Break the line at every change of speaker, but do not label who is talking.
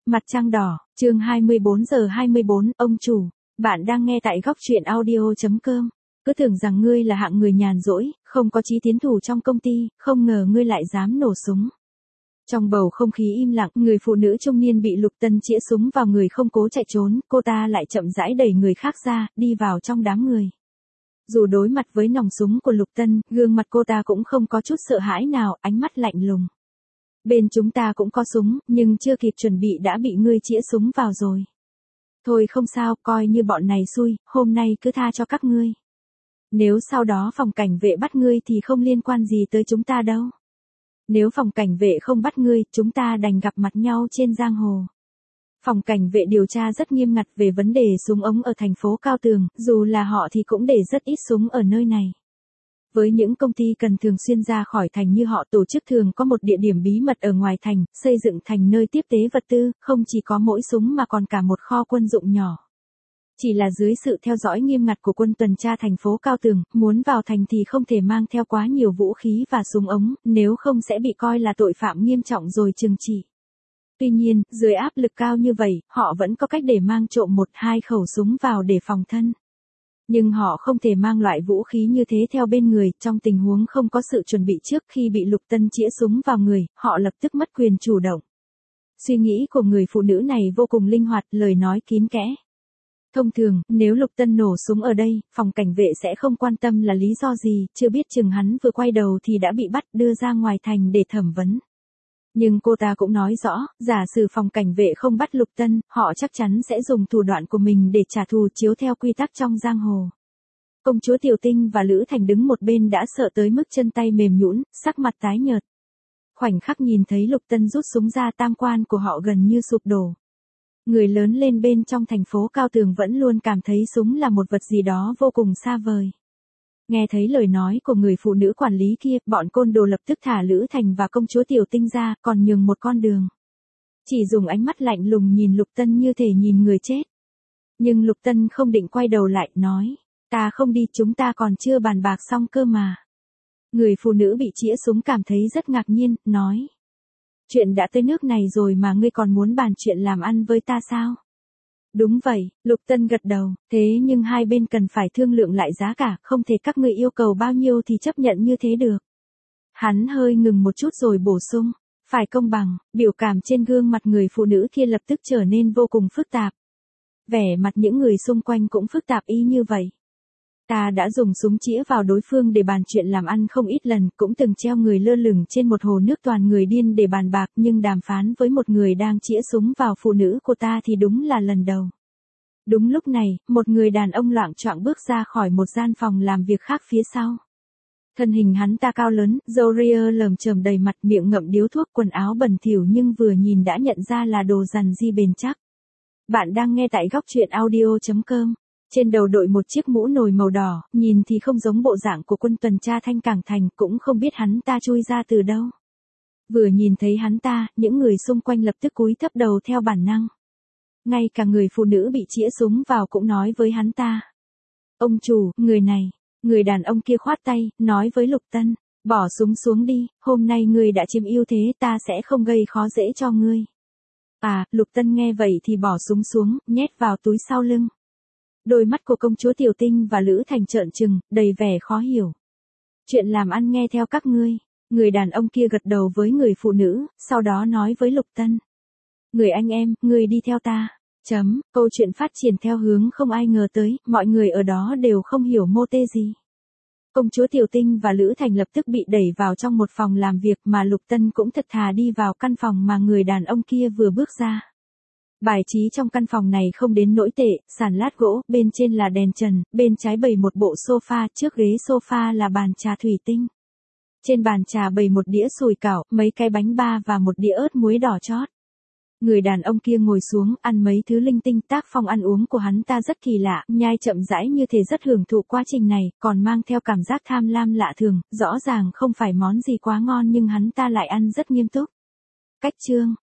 Mặt trăng đỏ, chương 24:24, ông chủ, bạn đang nghe tại góc truyện audio.com. Cứ tưởng rằng ngươi là hạng người nhàn rỗi, không có chí tiến thủ trong công ty, không ngờ ngươi lại dám nổ súng. Trong bầu không khí im lặng, người phụ nữ trung niên bị Lục Tân chĩa súng vào người không cố chạy trốn, cô ta lại chậm rãi đẩy người khác ra, đi vào trong đám người. Dù đối mặt với nòng súng của Lục Tân, gương mặt cô ta cũng không có chút sợ hãi nào, ánh mắt lạnh lùng. Bên chúng ta cũng có súng, nhưng chưa kịp chuẩn bị đã bị ngươi chĩa súng vào rồi. Thôi không sao, coi như bọn này xui, hôm nay cứ tha cho các ngươi. Nếu sau đó phòng cảnh vệ bắt ngươi thì không liên quan gì tới chúng ta đâu. Nếu phòng cảnh vệ không bắt ngươi, chúng ta đành gặp mặt nhau trên giang hồ. Phòng cảnh vệ điều tra rất nghiêm ngặt về vấn đề súng ống ở thành phố Cao Tường, dù là họ thì cũng để rất ít súng ở nơi này. Với những công ty cần thường xuyên ra khỏi thành như họ, tổ chức thường có một địa điểm bí mật ở ngoài thành, xây dựng thành nơi tiếp tế vật tư, không chỉ có mỗi súng mà còn cả một kho quân dụng nhỏ. Chỉ là dưới sự theo dõi nghiêm ngặt của quân tuần tra thành phố Cao Tường, muốn vào thành thì không thể mang theo quá nhiều vũ khí và súng ống, nếu không sẽ bị coi là tội phạm nghiêm trọng rồi trừng trị. Tuy nhiên, dưới áp lực cao như vậy, họ vẫn có cách để mang trộm 1-2 khẩu súng vào để phòng thân. Nhưng họ không thể mang loại vũ khí như thế theo bên người, trong tình huống không có sự chuẩn bị trước khi bị Lục Tân chĩa súng vào người, họ lập tức mất quyền chủ động. Suy nghĩ của người phụ nữ này vô cùng linh hoạt, lời nói kín kẽ. Thông thường, nếu Lục Tân nổ súng ở đây, phòng cảnh vệ sẽ không quan tâm là lý do gì, chưa biết chừng hắn vừa quay đầu thì đã bị bắt đưa ra ngoài thành để thẩm vấn. Nhưng cô ta cũng nói rõ, giả sử phòng cảnh vệ không bắt Lục Tân, họ chắc chắn sẽ dùng thủ đoạn của mình để trả thù chiếu theo quy tắc trong giang hồ. Công chúa Tiểu Tinh và Lữ Thành đứng một bên đã sợ tới mức chân tay mềm nhũn, sắc mặt tái nhợt. Khoảnh khắc nhìn thấy Lục Tân rút súng ra, tam quan của họ gần như sụp đổ. Người lớn lên bên trong thành phố Cao Tường vẫn luôn cảm thấy súng là một vật gì đó vô cùng xa vời. Nghe thấy lời nói của người phụ nữ quản lý kia, bọn côn đồ lập tức thả Lữ Thành và công chúa Tiểu Tinh ra, còn nhường một con đường. Chỉ dùng ánh mắt lạnh lùng nhìn Lục Tân như thể nhìn người chết. Nhưng Lục Tân không định quay đầu lại, nói, ta không đi, chúng ta còn chưa bàn bạc xong cơ mà. Người phụ nữ bị chĩa súng cảm thấy rất ngạc nhiên, nói, chuyện đã tới nước này rồi mà ngươi còn muốn bàn chuyện làm ăn với ta sao? Đúng vậy, Lục Tân gật đầu, thế nhưng hai bên cần phải thương lượng lại giá cả, không thể các ngươi yêu cầu bao nhiêu thì chấp nhận như thế được. Hắn hơi ngừng một chút rồi bổ sung, phải công bằng, biểu cảm trên gương mặt người phụ nữ kia lập tức trở nên vô cùng phức tạp. Vẻ mặt những người xung quanh cũng phức tạp y như vậy. Ta đã dùng súng chĩa vào đối phương để bàn chuyện làm ăn không ít lần, cũng từng treo người lơ lửng trên một hồ nước toàn người điên để bàn bạc, nhưng đàm phán với một người đang chĩa súng vào phụ nữ của ta thì đúng là lần đầu. Đúng lúc này, một người đàn ông loạng choạng bước ra khỏi một gian phòng làm việc khác phía sau. Thân hình hắn ta cao lớn, râu ria lởm chởm đầy mặt, miệng ngậm điếu thuốc, quần áo bẩn thỉu nhưng vừa nhìn đã nhận ra là đồ rằn di bền chắc. Bạn đang nghe tại góc truyện audio.com. Trên đầu đội một chiếc mũ nồi màu đỏ, nhìn thì không giống bộ dạng của quân tuần tra Thanh Cảng Thành, cũng không biết hắn ta chui ra từ đâu. Vừa nhìn thấy hắn ta, những người xung quanh lập tức cúi thấp đầu theo bản năng. Ngay cả người phụ nữ bị chĩa súng vào cũng nói với hắn ta. Ông chủ, người này, người đàn ông kia khoát tay, nói với Lục Tân, bỏ súng xuống đi, hôm nay ngươi đã chiếm ưu thế, ta sẽ không gây khó dễ cho ngươi. À, Lục Tân nghe vậy thì bỏ súng xuống, nhét vào túi sau lưng. Đôi mắt của công chúa Tiểu Tinh và Lữ Thành trợn trừng, đầy vẻ khó hiểu. Chuyện làm ăn nghe theo các ngươi. Người đàn ông kia gật đầu với người phụ nữ, sau đó nói với Lục Tân. Người anh em, ngươi đi theo ta. Câu chuyện phát triển theo hướng không ai ngờ tới, mọi người ở đó đều không hiểu mô tê gì. Công chúa Tiểu Tinh và Lữ Thành lập tức bị đẩy vào trong một phòng làm việc mà Lục Tân cũng thật thà đi vào căn phòng mà người đàn ông kia vừa bước ra. Bài trí trong căn phòng này không đến nỗi tệ, sàn lát gỗ, bên trên là đèn trần, bên trái bày một bộ sofa, trước ghế sofa là bàn trà thủy tinh. Trên bàn trà bày một đĩa sủi cảo, mấy cái bánh ba và một đĩa ớt muối đỏ chót. Người đàn ông kia ngồi xuống, ăn mấy thứ linh tinh, tác phong ăn uống của hắn ta rất kỳ lạ, nhai chậm rãi như thể rất hưởng thụ quá trình này, còn mang theo cảm giác tham lam lạ thường, rõ ràng không phải món gì quá ngon nhưng hắn ta lại ăn rất nghiêm túc. Cách chương